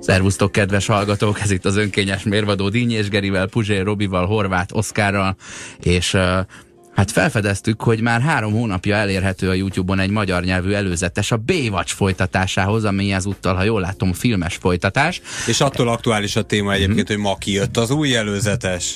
Szervusztok, kedves hallgatók! Ez itt az önkényes mérvadó Dínyés Gerivel, Puzsér Robival, Horváth Oszkárral, és hát felfedeztük, hogy már 3 hónapja elérhető a YouTube-on egy magyar nyelvű előzetes a Baywatch folytatásához, ami ezúttal, ha jól látom, filmes folytatás. És attól aktuális a téma egyébként, hogy ma kijött az új előzetes.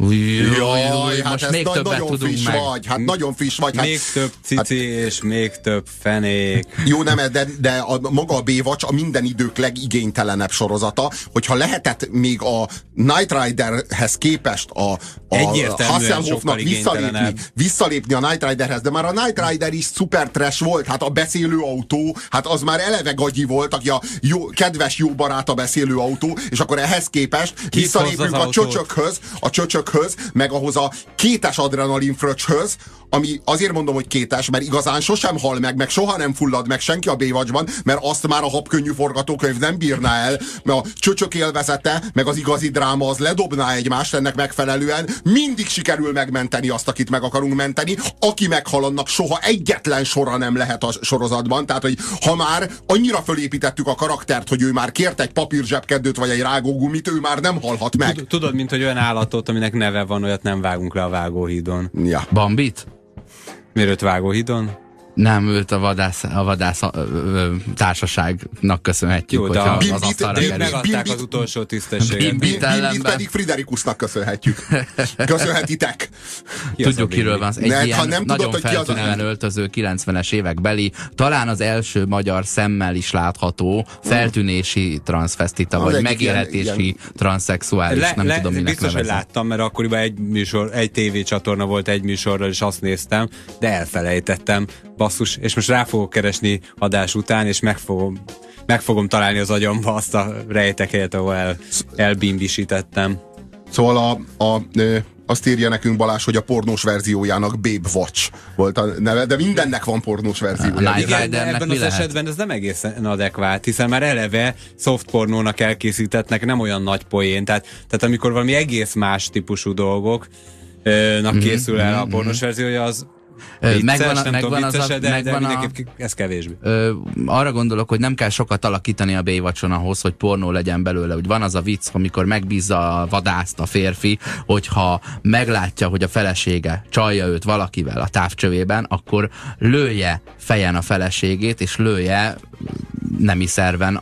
Jaj, hát ez nagyon friss vagy, hát nagyon friss vagy. Hát, még több cici és még több fenék. Jó, nem, de maga a Baywatch a minden idők legigénytelenebb sorozata, hogyha lehetett még a Knight Riderhez képest a Hasselhoffnak visszalépni a Knight Riderhez, de már a Knight Rider is szuper trash volt, hát a beszélő autó, hát az már eleve gagyi volt, aki a kedves jó barát a beszélő autó, és akkor ehhez képest visszalépünk a csöcsökhöz, meg ahhoz a kétes adrenalin fröcshöz, ami azért mondom, hogy kétes, mert igazán sosem hal meg soha nem fullad meg senki a Baywatchban, mert azt már a habkönnyű forgatókönyv nem bírná el, mert a csöcsök élvezete, meg az igazi dráma az ledobná egymást ennek megfelelően. Mindig sikerül megmenteni azt, akit meg akarunk menteni. Aki meghal, annak soha egyetlen sora nem lehet a sorozatban. Tehát, hogy ha már annyira fölépítettük a karaktert, hogy ő már kért egy papírzsebkedőt vagy egy rágógumit, ő már nem halhat meg. Tudod, mint hogy olyan állatot, aminek neve van, olyat nem vágunk le a vágóhídon. Ja. Bambit? Miért vágóhídon? Nem, őt a vadász társaságnak köszönhetjük. Jó, de ők megadták az utolsó tisztességet. Bimbit pedig Friderikusnak köszönhetjük. Köszönhetitek. Tudjuk, kiről van. Egy ilyen nagyon feltűnően öltöző 90-es évek beli, talán az első magyar szemmel is látható feltűnési transzvestita, vagy megélhetési transzexuális, nem tudom, minek biztos, hogy láttam, mert akkoriban egy tévécsatorna volt egy műsorral, és azt néztem, de elfelejtettem. Basszus, és most rá fogok keresni adás után, és meg fogom találni az agyamba azt a rejtekhelyet, ahol elbimbisítettem. Szóval azt írja nekünk Balázs, hogy a pornós verziójának Babe Watch volt a neve, de mindennek van pornós verziója. Igen, de ebben az esetben ez nem egészen adekvát, hiszen már eleve softpornónak elkészítettnek nem olyan nagy poén, tehát amikor valami egész más típusú dolgoknak készül el a pornós verziója, az ez kevésbé. Arra gondolok, hogy nem kell sokat alakítani a Baywatchon ahhoz, hogy pornó legyen belőle. Úgy van az a vicc, amikor megbízza a vadászt a férfi, hogyha meglátja, hogy a felesége csalja őt valakivel a távcsövében, akkor lője fejen a feleségét, és lője nemi szerven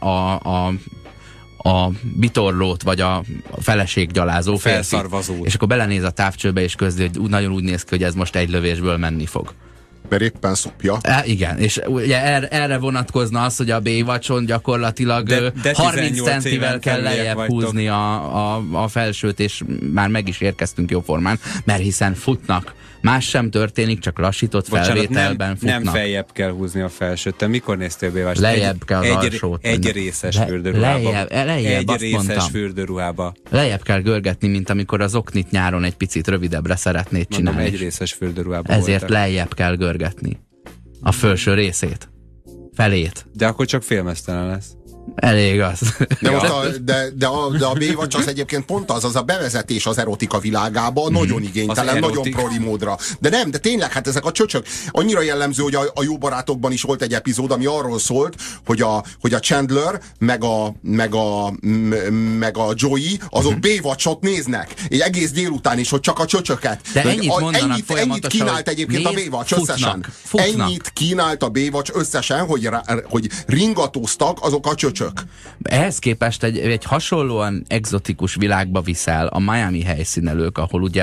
a bitorlót, vagy a feleséggyalázó férfi. És akkor belenéz a távcsőbe, és közli, hogy nagyon úgy néz ki, hogy ez most egy lövésből menni fog. Mert éppen szopja. Igen, és ugye erre vonatkozna az, hogy a Baywatchon gyakorlatilag de 30 centivel kell lejjebb húzni a felsőt, és már meg is érkeztünk jóformán, mert hiszen futnak. Más sem történik, csak lassított felvételben futnak. Nem feljebb kell húzni a felsőt. Te mikor néztél Baywatch? Lejjebb kell az alsót. Egy részes fürdőruhába. Lejjebb, egy részes fürdőruhába. Lejjebb kell görgetni, mint amikor az oknit nyáron egy picit rövidebbre szeretnéd csinálni. Mondom, egy részes fürdőruhába ezért voltak. Lejjebb kell görgetni. A felső részét. Felét. De akkor csak félmeztelen lesz. Elég az. De a Baywatch az egyébként pont az a bevezetés az erotika világába, nagyon igénytelen, nagyon proli módra. De tényleg, hát ezek a csöcsök. Annyira jellemző, hogy a Jó Barátokban is volt egy epizód, ami arról szólt, hogy a Chandler meg a Joey, azok Baywatchot néznek. Egy egész délután is, hogy csak a csöcsöket. De ennyit kínált egyébként a Baywatch összesen. Ennyit kínált a Baywatch összesen, hogy ringatóztak azok a csöcsök. Ehhez képest egy hasonlóan egzotikus világba viszel a Miami helyszínelők, ahol ugye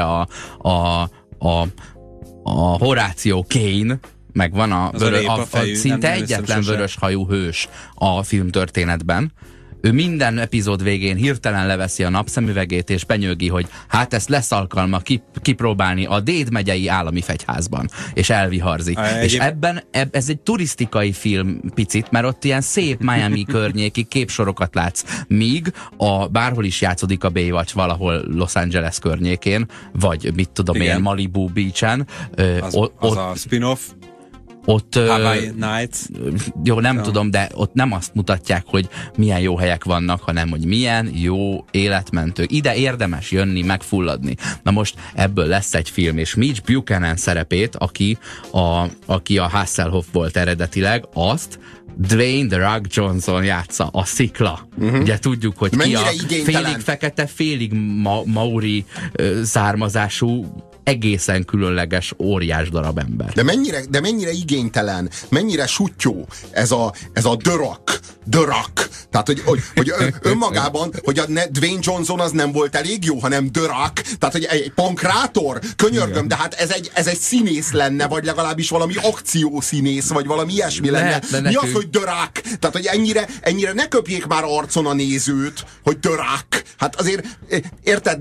a Horatio Kane, meg van a szinte egyetlen vöröshajú hős a filmtörténetben. Ő minden epizód végén hirtelen leveszi a napszemüvegét, és benyögi, hogy hát ezt lesz alkalma kipróbálni a Déd megyei állami fegyházban, és elviharzik. És ez egy turisztikai film picit, mert ott ilyen szép Miami környéki képsorokat látsz, míg bárhol is játszódik a Baywatch valahol Los Angeles környékén, vagy mit tudom én, Malibu Beach-en. Az a spin-off. Ott, Hawaii Nights. Jó, nem tudom, de ott nem azt mutatják, hogy milyen jó helyek vannak, hanem hogy milyen jó életmentő. Ide érdemes jönni, megfulladni. Na most ebből lesz egy film, és Mitch Buchanan szerepét, aki a Hasselhoff volt eredetileg, azt Dwayne The Rock Johnson játsza, a szikla. Ugye tudjuk, hogy mennyire ki a félig fekete, félig maori származású, egészen különleges, óriás darab ember. De mennyire igénytelen, mennyire suttyó ez a The Rock. Tehát, hogy önmagában, hogy a Dwayne Johnson az nem volt elég jó, hanem The Rock. Tehát, hogy egy pankrátor, könyörgöm, de hát ez egy színész lenne, vagy legalábbis valami akciószínész, vagy valami ilyesmi lenne. Mi az, hogy The Rock? Tehát, hogy ennyire ne köpjék már arcon a nézőt, hogy The Rock. Hát azért, érted,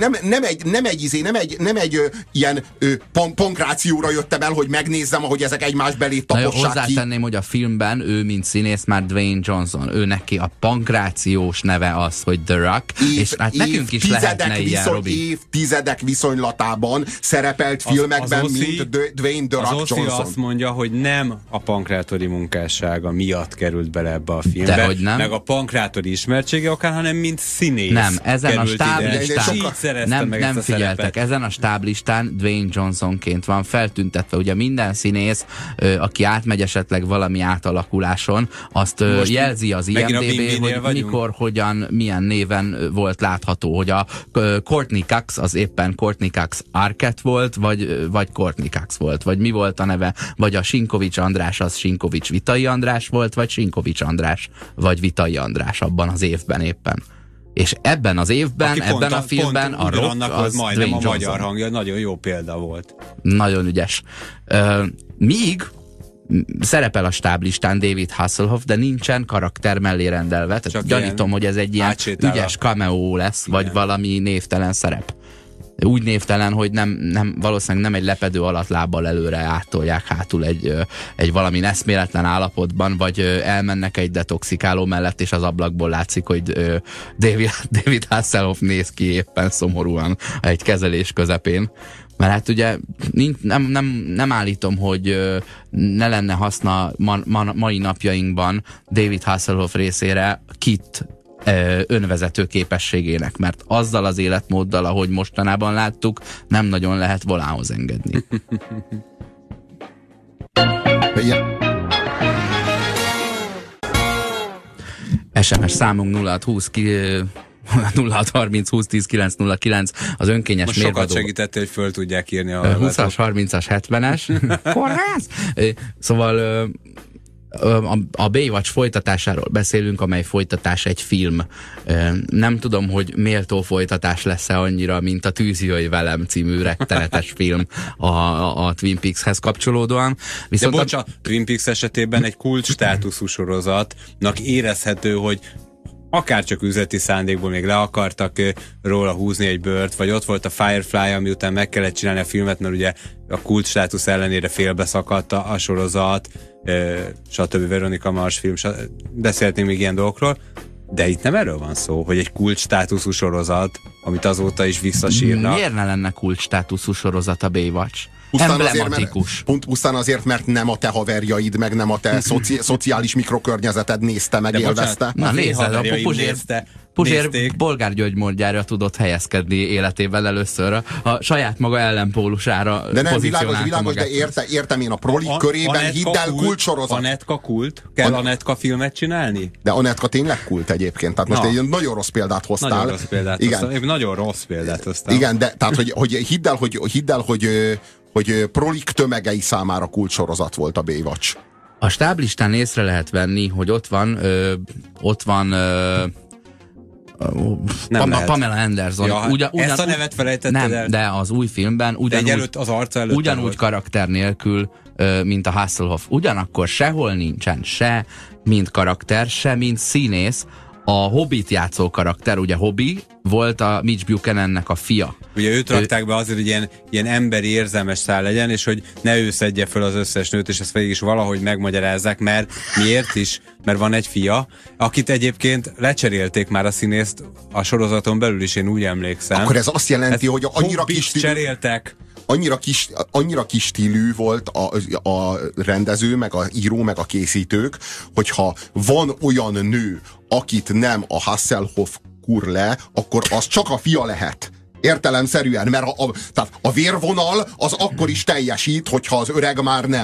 nem egy ilyen pankrációra jöttem el, hogy megnézzem, ahogy ezek egymás belé tapossák ki. Hozzátenném, hogy a filmben ő, mint színész, már Dwayne Johnson. Ő neki a pankrációs neve az, hogy The Rock, és hát nekünk is lehetne ilyen, Robi. Évtizedek viszonylatában szerepelt filmekben, mint Dwayne The Rock Johnson. Az azt mondja, hogy nem a pankrátori munkássága miatt került bele ebbe a filmbe, dehogy nem. Meg a pankrátori ismertsége okán, hanem mint színész. Nem, ezen a stáblistán nem figyeltek, ezen a stáblistán Dwayne Johnsonként van feltüntetve. Ugye minden színész, aki átmegy esetleg valami átalakuláson, azt jelzi az IMDb, hogy mikor, hogyan, milyen néven volt látható, hogy a Courtney Cox az éppen Courtney Cox Arquette volt, vagy Courtney Cox volt, vagy mi volt a neve, vagy a Sinkovics András az Sinkovics Vitai András volt, vagy Sinkovics András, vagy Vitai András abban az évben éppen. És ebben az évben, ebben a filmben a Rock az majdnem a magyar hangja, nagyon jó példa volt. Nagyon ügyes. Míg szerepel a stáblistán David Hasselhoff, de nincsen karakter mellé rendelve. Tehát gyanítom, hogy ez egy ilyen ügyes cameo lesz, igen, vagy valami névtelen szerep. Úgy névtelen, hogy nem valószínűleg nem egy lepedő alatt lábbal előre áttolják hátul egy valami eszméletlen állapotban, vagy elmennek egy detoxikáló mellett, és az ablakból látszik, hogy David Hasselhoff néz ki éppen szomorúan egy kezelés közepén. Mert hát ugye nem állítom, hogy ne lenne haszna mai napjainkban David Hasselhoff részére Kit önvezető képességének, mert azzal az életmóddal, ahogy mostanában láttuk, nem nagyon lehet volához engedni. SMS számunk 0630 20 10 909 az önkényes most mérvadó. Sokat segítettél, hogy föl tudják írni a 20-as, 30-as, 70-es. Szóval a Baywatch folytatásáról beszélünk, amely folytatás egy film. Nem tudom, hogy méltó folytatás lesz-e annyira, mint a Tűz jöjj velem című rettenetes film a Twin Peakshez kapcsolódóan. Viszont a Twin Peaks esetében egy kult státuszú sorozatnak érezhető, hogy akár csak üzleti szándékból még le akartak róla húzni egy bőrt, vagy ott volt a Firefly, ami után meg kellett csinálni a filmet, mert ugye a kult státusz ellenére félbeszakadt a sorozat, stb. Veronika Mars film, beszéltünk még ilyen dolgokról, de itt nem erről van szó, hogy egy kult státuszú sorozat, amit azóta is visszasírnak. Miért ne lenne kult státuszú sorozat a Baywatch? Pusztán azért, mert nem a te haverjaid, meg nem a te szociális mikrokörnyezeted nézte, meg élvezte. Na nézd, a Puzsér Bolgár György módjára tudott helyezkedni életében először a saját maga ellenpólusára. De nem, világos, de értem én a prolik körében, hidd el, kultsorozat. Anetka kult? Kell Anetka filmet csinálni? De Anetka tényleg kult egyébként, tehát most egy nagyon rossz példát hoztál. Nagyon rossz példát hoztál. Nagyon rossz példát hoztál. Igen, de tehát, hogy hidd el, hogy prolik tömegei számára kultsorozat volt a Baywatch. A stáblistán észre lehet venni, hogy ott van Pamela Anderson. Ja, ezt a nevet felejtetted el? De az új filmben ugyanúgy karakter nélkül, mint a Hasselhoff. Ugyanakkor sehol nincsen se mint karakter, se mint színész a Hobbit játszó karakter. Ugye Hobby volt a Mitch Buchanannek a fia. Ugye őt rakták be azért, hogy ilyen emberi érzelmes szál legyen, és hogy ne ő szedje föl az összes nőt, és ezt végig is valahogy megmagyarázzák, mert miért is? Mert van egy fia, akit egyébként lecserélték már a színészt a sorozaton belül is, én úgy emlékszem. Akkor ez azt jelenti, hogy annyira kis cseréltek. Annyira kis stílű volt a rendező, meg a író, meg a készítők, hogyha van olyan nő, akit nem a Hasselhoff kur le, akkor az csak a fia lehet. Értelemszerűen, mert tehát a vérvonal az akkor is teljesít, hogyha az öreg már nem.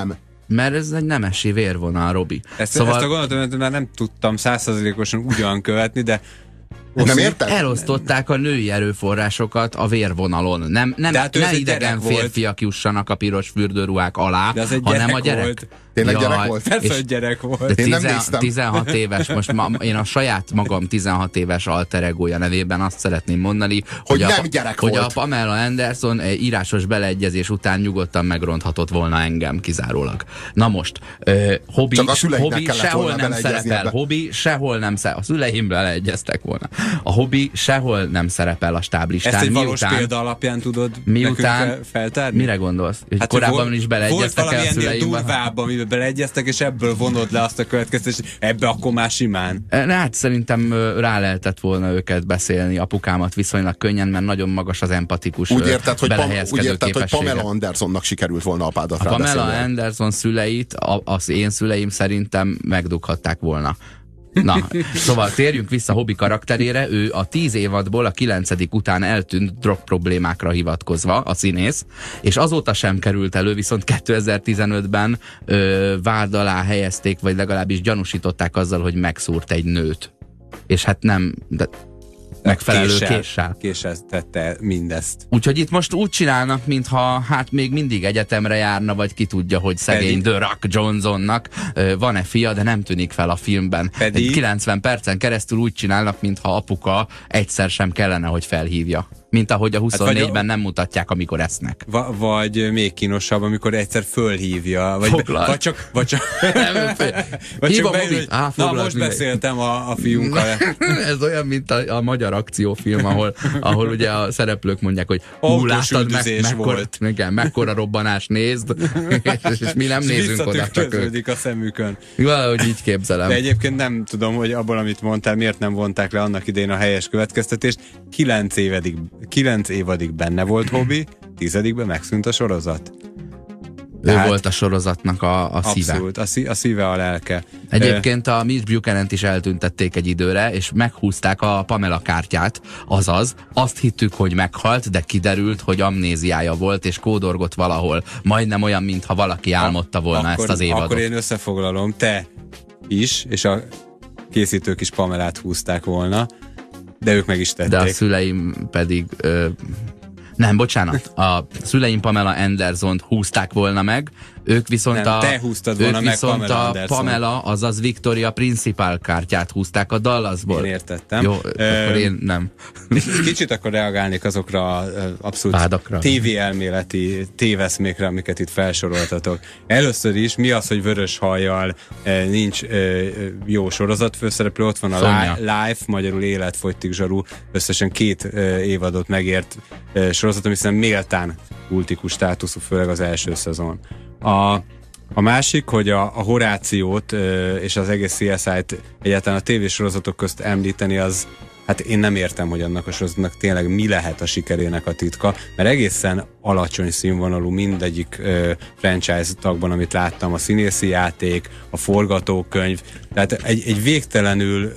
Mert ez egy nemesi vérvonal, Robi. Ezt a gondolatot már nem tudtam 100%-osan ugyan követni, de nem érted? Elosztották a női erőforrásokat a vérvonalon. Nem idegen férfiak jussanak a piros fürdőruhák alá, hanem a gyerek. Volt. Tényleg gyerek volt? Persze, hogy gyerek volt. Én nem néztem. 16 éves, most én a saját magam 16 éves alter egója nevében azt szeretném mondani, hogy a Pamela Anderson írásos beleegyezés után nyugodtan megronthatott volna engem kizárólag. Na most, Hobby sehol nem szerepel. Hobby sehol nem szerepel. A szüleim beleegyeztek volna. A Hobby sehol nem szerepel a stáblistán. Ezt egy valós példa alapján tudod nekünk feltárni? Mire gondolsz? Hát korábban is beleegyeztek el a szüleim. Amiben beleegyeztek, és ebből vonod le azt a következtetést, ebbe akkor már simán. Hát szerintem rá lehetett volna őket beszélni, apukámat viszonylag könnyen, mert nagyon magas az empatikus belehelyezkedő képessége. Hogy Pamela Andersonnak sikerült volna apádat rá beszélni. Pamela Anderson szüleit, az én szüleim szerintem megdughatták volna. Na, szóval térjünk vissza Hobby karakterére. Ő a 10 évadból a 9. után eltűnt drog problémákra hivatkozva, a színész, és azóta sem került elő, viszont 2015-ben vád alá helyezték, vagy legalábbis gyanúsították azzal, hogy megszúrt egy nőt. És hát nem... megfelelő késsel tette mindezt. Úgyhogy itt most úgy csinálnak, mintha hát még mindig egyetemre járna, vagy ki tudja, hogy szegény The Rock Johnsonnak van-e fia, de nem tűnik fel a filmben. 90 percen keresztül úgy csinálnak, mintha apuka egyszer sem kellene, hogy felhívja. Mint ahogy a 24-ben nem mutatják, amikor esznek. Vagy még kínosabb, amikor egyszer fölhívja. Vagy csak na, most beszéltem a fiunkkal. Ez olyan, mint a magyar akciófilm, ahol ugye a szereplők mondják, hogy láttad mekkora robbanás, nézd, és mi nem nézünk oda, csak ők. A szemükön. Valahogy így képzelem. De egyébként nem tudom, hogy abból, amit mondtál, miért nem vonták le annak idején a helyes következtetést. 9 évadig benne volt Hobby, 10-ben megszűnt a sorozat. Ő volt a sorozatnak a szíve. Abszolút, a szíve, a lelke. Egyébként a Mitch Buchanant is eltüntették egy időre, és meghúzták a Pamela kártyát, azaz azt hittük, hogy meghalt, de kiderült, hogy amnéziája volt, és kódorgott valahol. Majdnem olyan, mintha valaki álmodta volna ezt az évadot. Akkor én összefoglalom, te is, és a készítők is Pamelát húzták volna, de ők meg is tették. De a szüleim pedig... Nem, bocsánat. A szüleim Pamela Andersont húzták volna meg, ők viszont te húztad volna meg Pamela Anderson. Pamela, azaz Victoria Principal kártyát húzták a Dallasból. Én értettem. Jó, akkor én nem. Kicsit akkor reagálnék azokra abszolút TV-elméleti téveszmékre, amiket itt felsoroltatok. Először is, mi az, hogy vörös hajjal nincs jó sorozat főszereplő, ott van a Life, magyarul életfogytig zsaru, összesen 2 évadot megért sorozat, ami szerintem méltán kultikus státuszú, főleg az első szezon. A másik, hogy a Horációt és az egész CSI-t egyáltalán a tévésorozatok közt említeni, az hát én nem értem, hogy annak a sorozatnak tényleg mi lehet a sikerének a titka, mert egészen alacsony színvonalú mindegyik franchise tagban, amit láttam, a színészi játék, a forgatókönyv, tehát egy végtelenül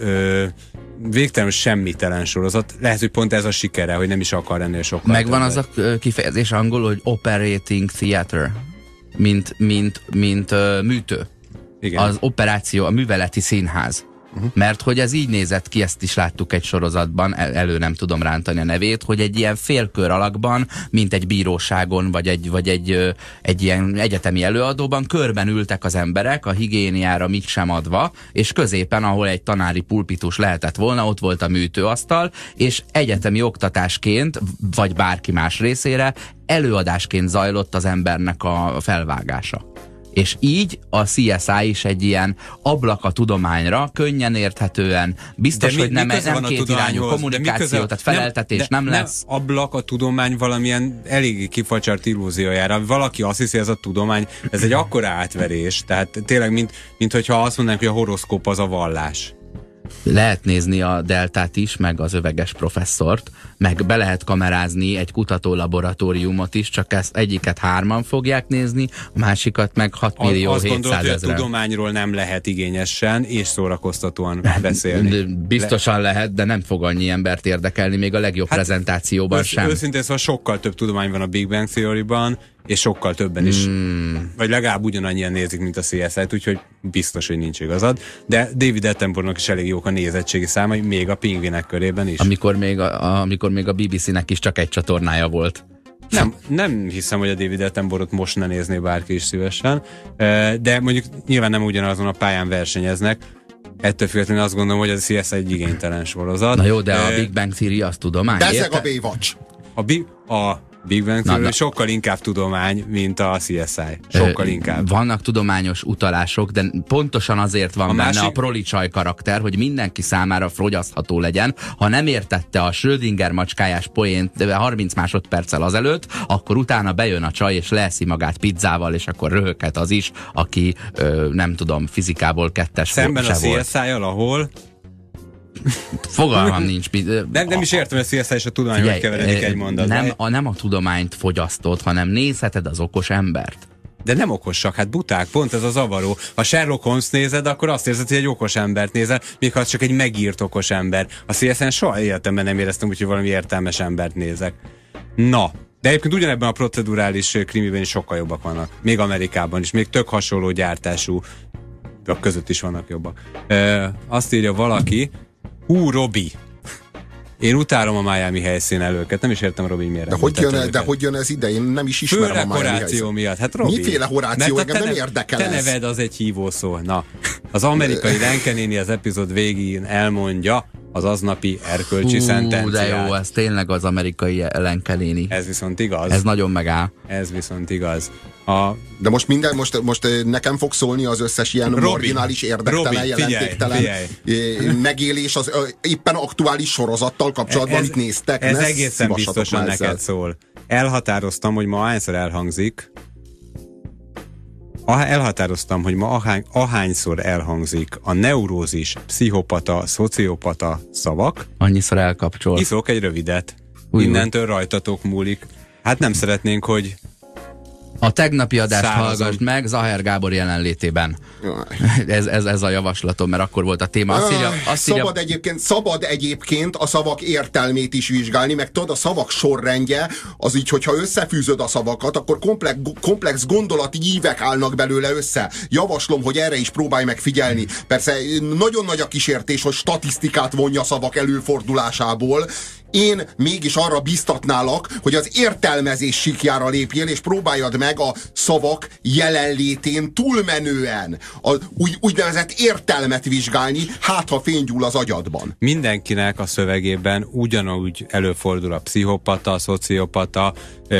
semmitelen sorozat. Lehet, hogy pont ez a sikere, hogy nem is akar ennél sokkal megvan többet. Az a kifejezés angolul, hogy operating theater, mint műtő. Igen. Az operáció, a műveleti színház. Mert hogy ez így nézett ki, ezt is láttuk egy sorozatban, elő nem tudom rántani a nevét, hogy egy ilyen félkör alakban, mint egy bíróságon, vagy egy ilyen egyetemi előadóban körben ültek az emberek, a higiéniára mit sem adva, és középen, ahol egy tanári pulpitus lehetett volna, ott volt a műtőasztal, és egyetemi oktatásként, vagy bárki más részére előadásként zajlott az embernek a felvágása. És így a CSI is egy ilyen ablak a tudományra, könnyen érthetően, biztos, hogy nem kétirányú kommunikáció, tehát feleltetés nem lesz. Ablak a tudomány valamilyen eléggé kifacsart illúziójára. Valaki azt hiszi, ez a tudomány, ez egy akkora átverés, tehát tényleg, mint hogyha azt mondanánk, hogy a horoszkóp az a vallás. Lehet nézni a Deltát is, meg az öveges professzort, meg be lehet kamerázni egy kutatólaboratóriumot is, csak ezt egyiket 3-an fogják nézni, a másikat meg 6 millió 700 000. Azt gondolod, hogy a tudományról nem lehet igényesen és szórakoztatóan beszélni. Biztosan lehet, de nem fog annyi embert érdekelni, még a legjobb prezentációban sem. Őszintén szóval sokkal több tudomány van a Big Bang Theory-ban, és sokkal többen is, vagy legalább ugyanannyian nézik, mint a CSI-t, úgyhogy biztos, hogy nincs igazad. De David Attenborough-nak is elég jók a nézettségi számai, még a pingvinek körében is. Amikor még a BBC-nek is csak egy csatornája volt. Nem hiszem, hogy a David Attenborough-t most ne nézné bárki is szívesen, de mondjuk nyilván nem ugyanazon a pályán versenyeznek. Ettől függetlenül azt gondolom, hogy az CSI egy igénytelen sorozat. Na jó, de a Big Bang Theory az tudomány. Bezzeg a Baywatch. A Big Bang Theory sokkal inkább tudomány, mint a CSI. Sokkal inkább. Vannak tudományos utalások, de pontosan azért van benne a proli csaj karakter, hogy mindenki számára fogyasztható legyen. Ha nem értette a Schrödinger macskájás poént 30 másodperccel azelőtt, akkor utána bejön a csaj, és leeszi magát pizzával, és akkor röhöghet az is, aki nem tudom, fizikából 2-es szemben a CSI-jal, ahol fogalmam nincs. Nem is értem, hogy a CSI és a tudomány hogy keveredik egy mondatban. Nem a tudományt fogyasztod, hanem nézheted az okos embert. De nem okosak, hát buták, pont ez a zavaró. Ha Sherlock Holmes nézed, akkor azt érzed, hogy egy okos embert nézel, még ha az csak egy megírt okos ember. A CSI-n soha életemben nem éreztem, úgyhogy valami értelmes embert nézek. Na, de egyébként ugyanebben a procedurális krimiben is sokkal jobbak vannak. Még Amerikában is, még tök hasonló gyártású, a között is vannak jobbak. Azt írja valaki, Robi. Én utálom a Miami helyszínelőket, nem is értem, Robi, miért. De hogy jön ez ide? Én nem is ismerem a Miami Horáció miatt. Hát Robi. Miféle Horáció? Engem nem érdekel ez. Te neved az egy hívószó. Na, az amerikai Lenke néni az epizód végén elmondja az aznapi erkölcsi szentenciát. De jó, ez tényleg az amerikai Lenke néni. Ez viszont igaz. Ez nagyon megáll. Ez viszont igaz. De most nekem fog szólni az összes ilyen marginális, érdektelen, jelentéktelen megélés az éppen aktuális sorozattal kapcsolatban, amit néztek. Ez egészen biztosan neked szól. Elhatároztam, hogy ma ahányszor elhangzik a neurózis, pszichopata, szociopata szavak, annyiszor elkapcsol. Iszok egy rövidet. Innentől rajtatok múlik. Hát nem szeretnénk, hogy a tegnapi adást hallgassd meg Zahár Gábor jelenlétében. Ez a javaslatom, mert akkor volt a téma. Szabad egyébként a szavak értelmét is vizsgálni, meg tudod, a szavak sorrendje, az így, hogyha összefűzöd a szavakat, akkor komplex gondolati ívek állnak belőle össze. Javaslom, hogy erre is próbálj meg figyelni. Persze nagyon nagy a kísértés, hogy statisztikát vonja a szavak előfordulásából. Én mégis arra biztatnálak, hogy az értelmezés síkjára lépjél, és próbáljad meg a szavak jelenlétén túlmenően úgynevezett értelmet vizsgálni, hát ha fénygyúl az agyadban. Mindenkinek a szövegében ugyanúgy előfordul a pszichopata, szociopata,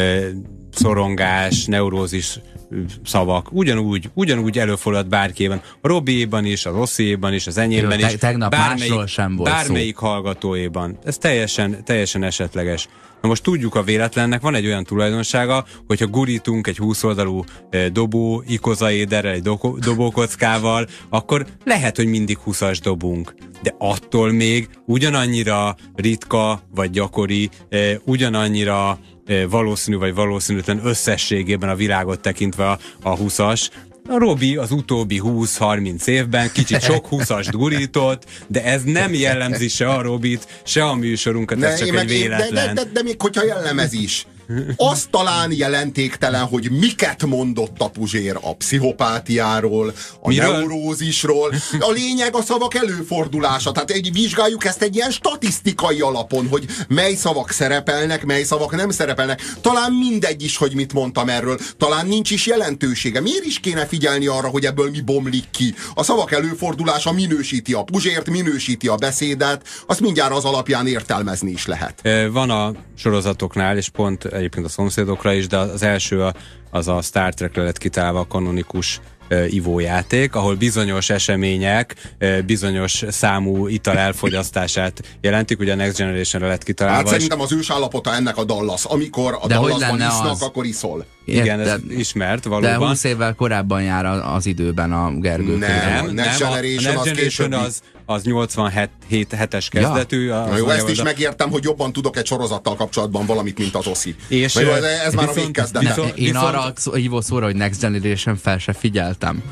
szorongás, neurózis szavak. Ugyanúgy előfordulhat bárkiében. A Robiéban is, az Ossziéban is, az enyémben is. Tegnap másról sem volt bármelyik hallgatóéban. Ez teljesen esetleges. Na most tudjuk, a véletlennek van egy olyan tulajdonsága, hogyha gurítunk egy 20 oldalú dobó ikozaéderrel, egy dobókockával, akkor lehet, hogy mindig 20-as dobunk. De attól még ugyanannyira ritka vagy gyakori, ugyanannyira valószínű vagy valószínűtlen összességében a világot tekintve a 20-as. A Robi az utóbbi 20-30 évben kicsit sok 20-as gurított, de ez nem jellemzi se a Robit, se a műsorunkat, ez csak egy véletlen. De még hogyha jellemez is. Az talán jelentéktelen, hogy miket mondott a Puzsér a pszichopátiáról, a neurózisról. A lényeg a szavak előfordulása. Tehát vizsgáljuk ezt egy ilyen statisztikai alapon, hogy mely szavak szerepelnek, mely szavak nem szerepelnek. Talán mindegy is, hogy mit mondtam erről. Talán nincs is jelentősége. Miért is kéne figyelni arra, hogy ebből mi bomlik ki? A szavak előfordulása minősíti a Puzsért, minősíti a beszédet, azt mindjárt az alapján értelmezni is lehet. Van a sorozatoknál, és pont egyébként a szomszédokra is, de az első az a Star Trekre lett kitalálva a kanonikus ivójáték, ahol bizonyos események bizonyos számú ital elfogyasztását jelentik, ugye a Next Generation-re lett kitalálva. Hát szerintem az ősállapota ennek a Dallas. Amikor a Dallasban isznak, akkor iszol. Igen, ez ismert valóban. De 20 évvel korábban jár az időben a Gergő. Nem, Next Generation az 87-es kezdetű. Na jó, ezt is megértem, hogy jobban tudok egy sorozattal kapcsolatban valamit, mint az Oszi. És ez már a végkezdete. Én arra hívó szóra, hogy Next Generation fel se figyeltem.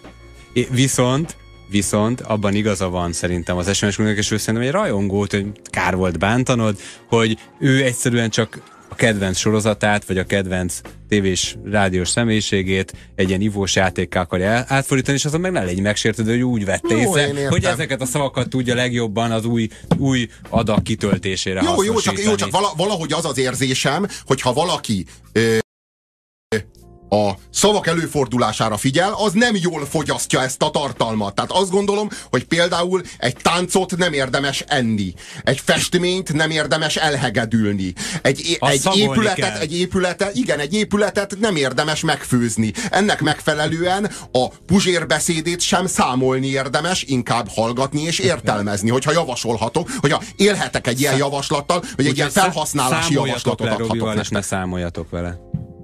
Viszont abban igaza van szerintem az SMS-nek, és ő szerintem egy rajongót, hogy kár volt bántanod, hogy ő egyszerűen csak a kedvenc sorozatát, vagy a kedvenc tévés, rádiós személyiségét egy ilyen ivós játékká akarja átfordítani, és azon meg ne légy megsértődő, hogy úgy vette észre, hogy ezeket a szavakat tudja legjobban az új adag kitöltésére hasznosítani. Jó, csak valahogy az érzésem, hogyha valaki a szavak előfordulására figyel, az nem jól fogyasztja ezt a tartalmat. Tehát azt gondolom, hogy például egy táncot nem érdemes enni. Egy festményt nem érdemes elhegedülni. Egy épületet nem érdemes megfőzni. Ennek megfelelően a puzsérbeszédét sem számolni érdemes, inkább hallgatni és értelmezni. Hogyha javasolhatok, hogyha élhetek egy ilyen javaslattal, vagy egy ilyen felhasználási javaslatot adhatok és ne számoljatok vele.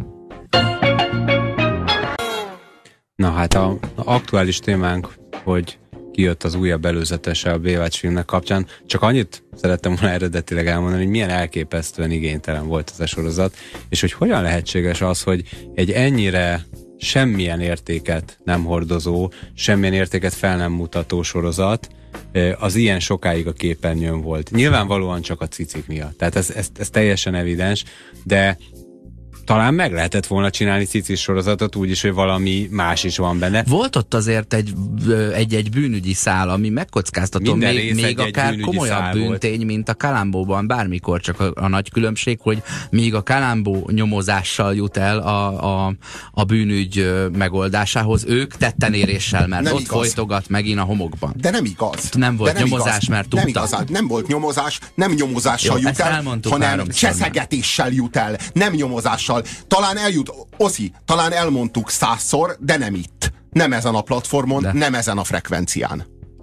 Na hát az aktuális témánk, hogy kijött az újabb előzetese a Baywatch filmnek kapcsán. Csak annyit szerettem volna eredetileg elmondani, hogy milyen elképesztően igénytelen volt ez a sorozat, és hogy hogyan lehetséges az, hogy egy ennyire semmilyen értéket nem hordozó, semmilyen értéket fel nem mutató sorozat az ilyen sokáig a képernyőn volt. Nyilvánvalóan csak a cicik miatt. Tehát ez teljesen evidens, de talán meg lehetett volna csinálni cicis sorozatot úgyis, hogy valami más is van benne. Volt ott azért egy bűnügyi szál, ami megkockáztató, még akár komolyabb bűntény, mint a Columbo-ban bármikor, csak a nagy különbség, hogy még a Columbo nyomozással jut el a bűnügy megoldásához, ők tettenéréssel, mert nem ott igaz. Folytogat megint a homokban. De nem igaz. Nem volt nyomozás, igaz. Mert tudta. Nem volt nyomozás, nem nyomozással jut el, hanem cseszegetéssel jut el, nem nyomozással. Talán eljut, talán elmondtuk 100-szor, de nem itt. Nem ezen a platformon, nem ezen a frekvencián.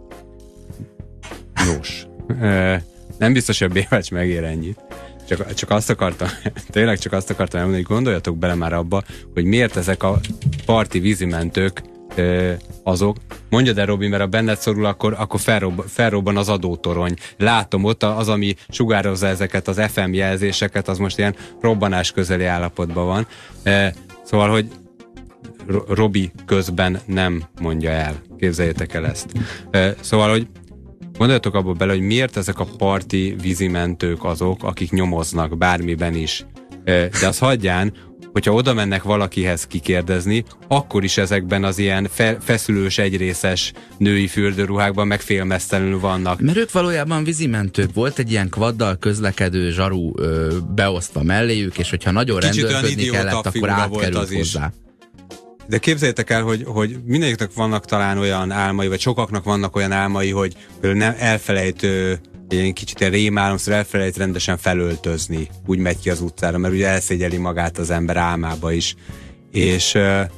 Jós. Nem biztos, hogy a Baywatch megér ennyit. Csak azt akartam elmondani, hogy gondoljatok bele már abba, hogy miért ezek a parti vízimentők azok. Mondjad el, Robi, mert ha benned szorul, akkor felrobban az adótorony. Látom ott az, ami sugározza ezeket az FM jelzéseket, az most ilyen robbanás közeli állapotban van. Szóval, hogy Robi közben nem mondja el. Képzeljétek el ezt. Szóval, hogy gondoljatok abba bele, hogy miért ezek a parti vízimentők azok, akik nyomoznak bármiben is. De azt hagyján, hogyha oda mennek valakihez kikérdezni, akkor is ezekben az ilyen feszülős, egyrészes női fürdőruhákban meg félmeztelenül vannak. Mert ők valójában vízimentők, volt egy ilyen kvaddal közlekedő zsaru beosztva melléjük, és hogyha nagyon rendőrködni kellett, akkor átkerült hozzá. De képzeljétek el, hogy mindenkinek vannak talán olyan álmai, vagy sokaknak vannak olyan álmai, hogy nem elfelejt egy kicsit ilyen rémálomszor elfelejt rendesen felöltözni. Úgy megy ki az utcára, mert ugye elszégyeli magát az ember álmába is. És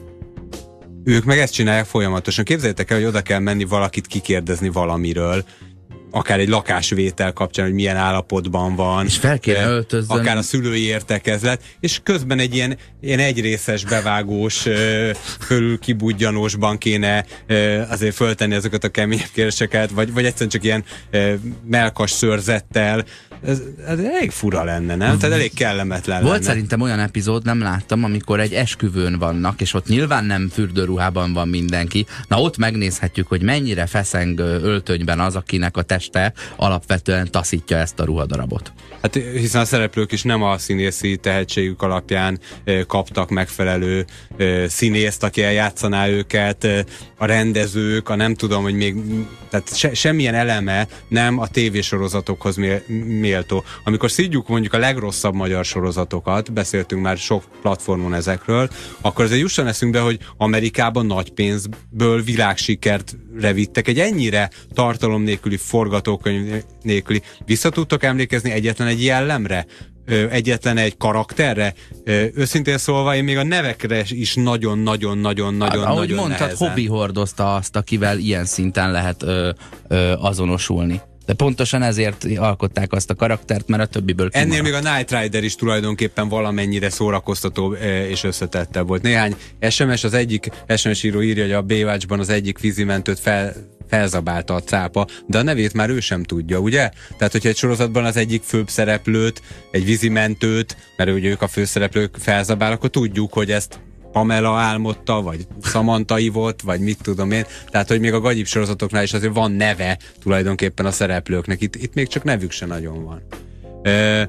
ők meg ezt csinálják folyamatosan. Képzeljétek el, hogy oda kell menni valakit kikérdezni valamiről, akár egy lakásvétel kapcsán, hogy milyen állapotban van. És fel kéne öltözni. Akár a szülői értekezlet, és közben egy ilyen egyrészes, bevágós, fölül kibudjanósban kéne azért föltenni azokat a keményebb kérdéseket, vagy egyszerűen csak ilyen melkas szőrzettel. Ez elég fura lenne, nem? Tehát elég kellemetlen Volt lenne. Szerintem olyan epizód, nem láttam, amikor egy esküvőn vannak, és ott nyilván nem fürdőruhában van mindenki. Na ott megnézhetjük, hogy mennyire feszeng öltönyben az, akinek a teste alapvetően taszítja ezt a ruhadarabot. Hát hiszen a szereplők is nem a színészi tehetségük alapján kaptak megfelelő színészt, aki eljátszaná őket, a rendezők, a nem tudom, hogy még, tehát semmilyen eleme nem a tévésorozatokhoz méltó. Amikor szidjuk mondjuk a legrosszabb magyar sorozatokat, beszéltünk már sok platformon ezekről, akkor azért jusson eszünkbe, hogy Amerikában nagy pénzből világsikert revittek egy ennyire tartalom nélküli, forgatókönyv nélküli. Vissza tudtok emlékezni egyetlen egy jellemre? Egyetlen egy karakterre? Őszintén szólva, én még a nevekre is nagyon-nagyon-nagyon-nagyon ahogy mondtad, nehezen. Hobby hordozta azt, akivel ilyen szinten lehet azonosulni. De pontosan ezért alkották azt a karaktert, mert a többiből kimaradt. Ennél még a Knight Rider is tulajdonképpen valamennyire szórakoztató és összetettebb volt. Néhány SMS, az egyik SMS író írja, hogy a Baywatchban az egyik vízimentőt felzabálta a cápa, de a nevét már ő sem tudja, ugye? Tehát, hogyha egy sorozatban az egyik főbb szereplőt, egy vízimentőt, mert ugye ők a főszereplők felzabál, akkor tudjuk, hogy ezt Pamela álmodta, vagy Samantha volt, vagy mit tudom én. Tehát, hogy még a gagyibb sorozatoknál is azért van neve tulajdonképpen a szereplőknek. Itt még csak nevük se nagyon van.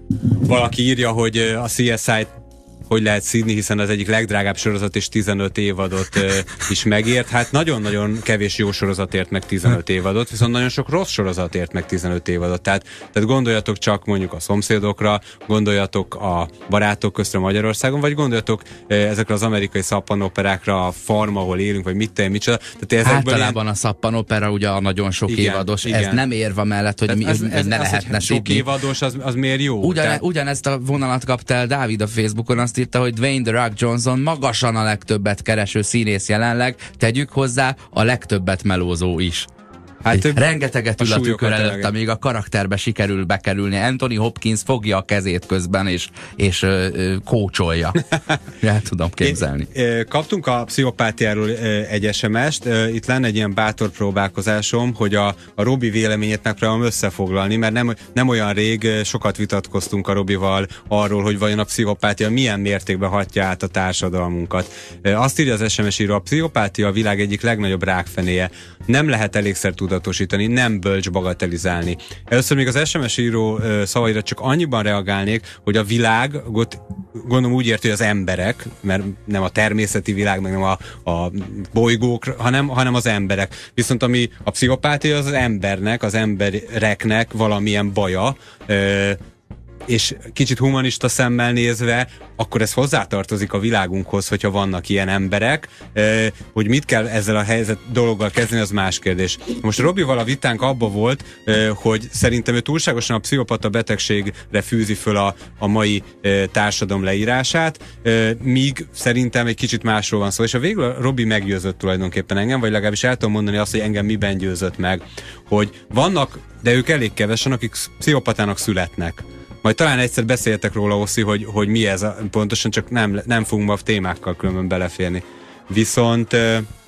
Valaki írja, hogy a CSI-t hogy lehet szídni, hiszen az egyik legdrágább sorozat és 15 évadot is megért. Hát nagyon-nagyon kevés jó sorozat ért meg 15 évadot, viszont nagyon sok rossz sorozat ért meg 15 évadot. Tehát gondoljatok csak mondjuk a Szomszédokra, gondoljatok a Barátok köztre Magyarországon, vagy gondoljatok ezekre az amerikai szappanoperákra, a Farm, ahol élünk, vagy micsoda. Tehát általában ilyen... a szappanopera ugye a nagyon sok évados, igen. Ez nem érve mellett, hogy ne lehetne sok évados, az miért jó? Ugyanezt a vonalat kapta el Dávid a Facebookon, azt írta, hogy Dwayne The Rock Johnson magasan a legtöbbet kereső színész jelenleg, tegyük hozzá a legtöbbet melózó is. Hát rengeteget ül a tükör előtt, amíg a karakterbe sikerül bekerülni. Anthony Hopkins fogja a kezét közben, és kócsolja. El tudom képzelni. Kaptunk a pszichopátiáról egy SMS-t. Itt lenne egy ilyen bátor próbálkozásom, hogy a Robi véleményét megpróbálom összefoglalni, mert nem olyan rég sokat vitatkoztunk a Robival arról, hogy vajon a pszichopátia milyen mértékben hatja át a társadalmunkat. Azt írja az SMS író, a pszichopátia a világ egyik legnagyobb rákfenéje. Nem lehet elégszer tudatosítani, nem bölcs bagatelizálni. Először még az SMS író szavaira csak annyiban reagálnék, hogy a világot gondolom úgy érti, hogy az emberek, mert nem a természeti világ, meg nem a bolygók, hanem az emberek. Viszont ami a pszichopátia, az embernek, az embereknek valamilyen baja, és kicsit humanista szemmel nézve, akkor ez hozzátartozik a világunkhoz, hogyha vannak ilyen emberek. Hogy mit kell ezzel a dologgal kezdeni, az más kérdés. Most Robival a vitánk abba volt, hogy szerintem ő túlságosan a pszichopata betegségre fűzi föl a mai társadalom leírását, míg szerintem egy kicsit másról van szó. És a végül Robi meggyőzött tulajdonképpen engem, vagy legalábbis el tudom mondani azt, hogy engem miben győzött meg, hogy vannak, de ők elég kevesen, akik pszichopatának születnek. Majd talán egyszer beszéltek róla, Oszi, hogy mi ez pontosan, csak nem fogunk a témákkal különben beleférni. Viszont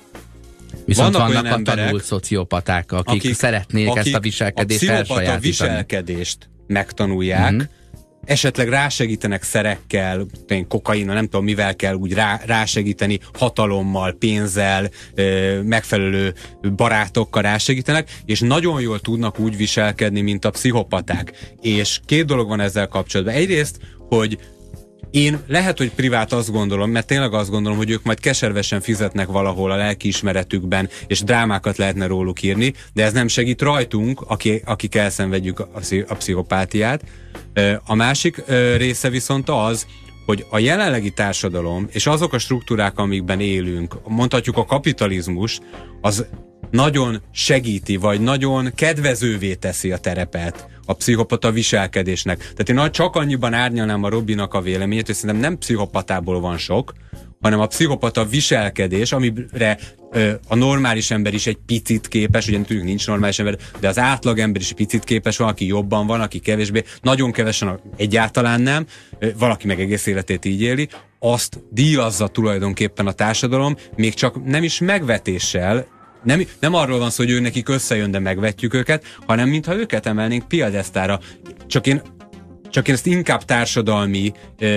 vannak a emberek, tanult szociopaták, akik szeretnék ezt a viselkedést elsajátítani. A viselkedést megtanulják, esetleg rásegítenek szerekkel, kokainnal, nem tudom mivel kell úgy rásegíteni, hatalommal, pénzzel, megfelelő barátokkal rásegítenek, és nagyon jól tudnak úgy viselkedni, mint a pszichopaták. És két dolog van ezzel kapcsolatban. Egyrészt, hogy én lehet, hogy privát azt gondolom, mert tényleg azt gondolom, hogy ők majd keservesen fizetnek valahol a lelkiismeretükben, és drámákat lehetne róluk írni, de ez nem segít rajtunk, akik elszenvedjük a pszichopátiát. A másik része viszont az, hogy a jelenlegi társadalom és azok a struktúrák, amikben élünk, mondhatjuk a kapitalizmus, az nagyon segíti, vagy nagyon kedvezővé teszi a terepet a pszichopata viselkedésnek. Tehát én csak annyiban árnyalnám a Robinak a véleményét, hogy szerintem nem pszichopatából van sok, hanem a pszichopata viselkedés, amire a normális ember is egy picit képes, ugye tudjuk, nincs normális ember, de az átlag ember is egy picit képes, van, aki jobban van, aki kevésbé, nagyon kevesen egyáltalán nem, valaki meg egész életét így éli, azt díjazza tulajdonképpen a társadalom, még csak nem is megvetéssel, nem arról van szó, hogy nekik összejön, de megvetjük őket, hanem mintha őket emelnénk piedesztára. Csak én ezt inkább társadalmi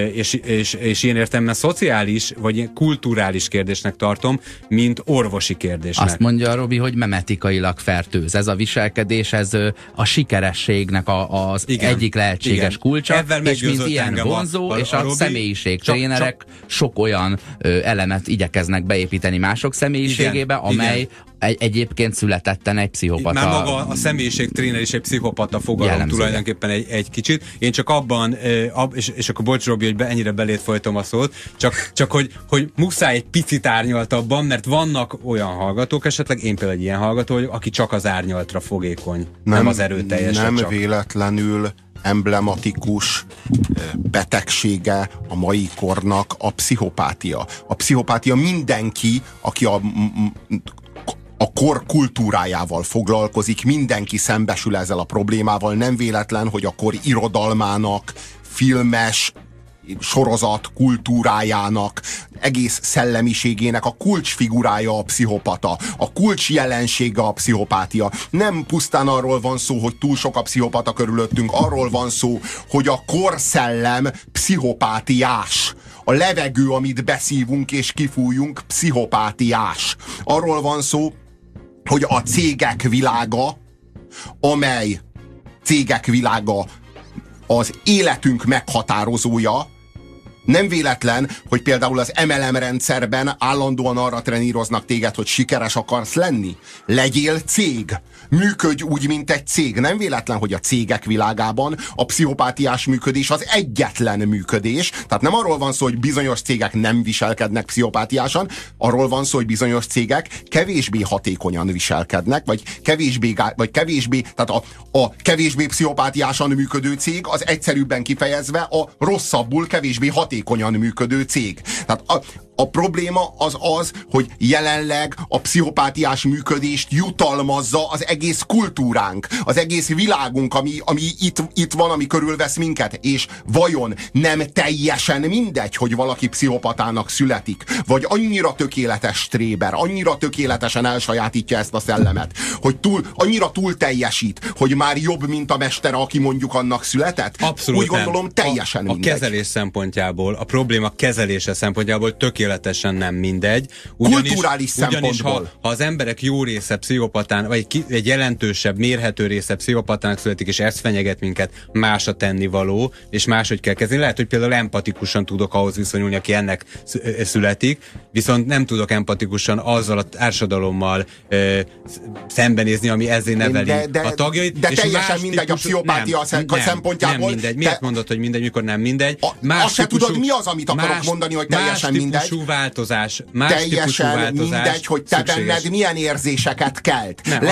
és ilyen értelemben szociális vagy kulturális kérdésnek tartom, mint orvosi kérdésnek. Azt mondja a Robi, hogy memetikailag fertőz. Ez a viselkedés, ez a sikerességnek az egyik lehetséges kulcsa, és mint ilyen vonzó, és a személyiségtrénerek sok olyan elemet igyekeznek beépíteni mások személyiségébe, amely egyébként születetten egy pszichopata. Már maga a személyiségtréner is egy pszichopata fogalom tulajdonképpen egy kicsit. Én csak abban, és akkor bocs Robi, hogy ennyire belét folytom a szót, csak hogy muszáj egy picit árnyaltabban, mert vannak olyan hallgatók, esetleg én például egy ilyen hallgató, aki csak az árnyaltra fogékony, nem az erőteljesre nem csak. Véletlenül emblematikus betegsége a mai kornak a pszichopátia. A pszichopátia mindenki, aki a kor kultúrájával foglalkozik, mindenki szembesül ezzel a problémával, nem véletlen, hogy a kor irodalmának, filmes sorozat kultúrájának, egész szellemiségének a kulcsfigurája a pszichopata, a kulcs jelensége a pszichopátia. Nem pusztán arról van szó, hogy túl sok a pszichopata körülöttünk, arról van szó, hogy a korszellem pszichopátiás. A levegő, amit beszívunk és kifújunk, pszichopátiás. Arról van szó, hogy a cégek világa, amely cégek világa az életünk meghatározója. Nem véletlen, hogy például az MLM rendszerben állandóan arra treníroznak téged, hogy sikeres akarsz lenni. Legyél cég. Működj úgy, mint egy cég. Nem véletlen, hogy a cégek világában a pszichopátiás működés az egyetlen működés. Tehát nem arról van szó, hogy bizonyos cégek nem viselkednek pszichopátiásan, arról van szó, hogy bizonyos cégek kevésbé hatékonyan viselkednek, vagy kevésbé, tehát a kevésbé pszichopátiásan működő cég az egyszerűbben kifejezve a rosszabbul, kevésbé hatékonyan működő cég. Tehát a probléma az, hogy jelenleg a pszichopátiás működést jutalmazza az egész kultúránk, az egész világunk, ami itt van, ami körülvesz minket, és vajon nem teljesen mindegy, hogy valaki pszichopatának születik, vagy annyira tökéletes tréber, annyira tökéletesen elsajátítja ezt a szellemet, hogy annyira túl teljesít, hogy már jobb, mint a mestere, aki mondjuk annak született? Abszolút úgy gondolom, teljesen mindegy. A kezelés szempontjából, a probléma kezelése szempontjából tökéletesen nem mindegy. Kulturális szempontból. Ugyanis ha az emberek jó része pszichopatán, vagy egy jelentősebb, mérhető része pszichopatának születik, és ez fenyeget minket, más a tennivaló, és máshogy kell kezelni. Lehet, hogy például empatikusan tudok ahhoz viszonyulni, aki ennek születik, viszont nem tudok empatikusan azzal a társadalommal szembenézni, ami ezért neveli a tagjait. De teljesen mindegy a pszichopátia szempontjából. Nem mindegy. Miért mondod, hogy mindegy, mikor nem mindegy? Azt se tudod, mi az, amit akarok mondani, hogy teljesen mindegy. Változás, teljesen mindegy, hogy te benned milyen érzéseket kelt. Nem,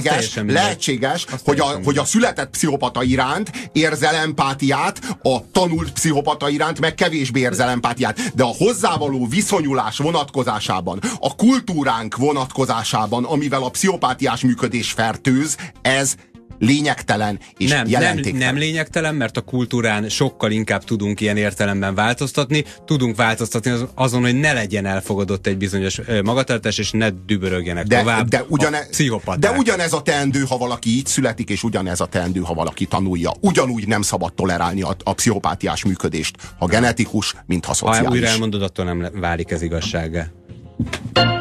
lehetséges, hogy a született pszichopata iránt érzel empátiát, a tanult pszichopata iránt meg kevésbé érzel empátiát. De a hozzávaló viszonyulás vonatkozásában, a kultúránk vonatkozásában, amivel a pszichopátiás működés fertőz, ez lényegtelen és jelentéktelen. Nem lényegtelen, mert a kultúrán sokkal inkább tudunk ilyen értelemben változtatni. Tudunk változtatni azon, hogy ne legyen elfogadott egy bizonyos magatartás, és ne dübörögjenek tovább pszichopaták. De ugyanez a teendő, ha valaki így születik, és ugyanez a teendő, ha valaki tanulja. Ugyanúgy nem szabad tolerálni a pszichopátiás működést, ha genetikus, mint ha szociális. Ha újra elmondod, attól nem válik ez igazsággá.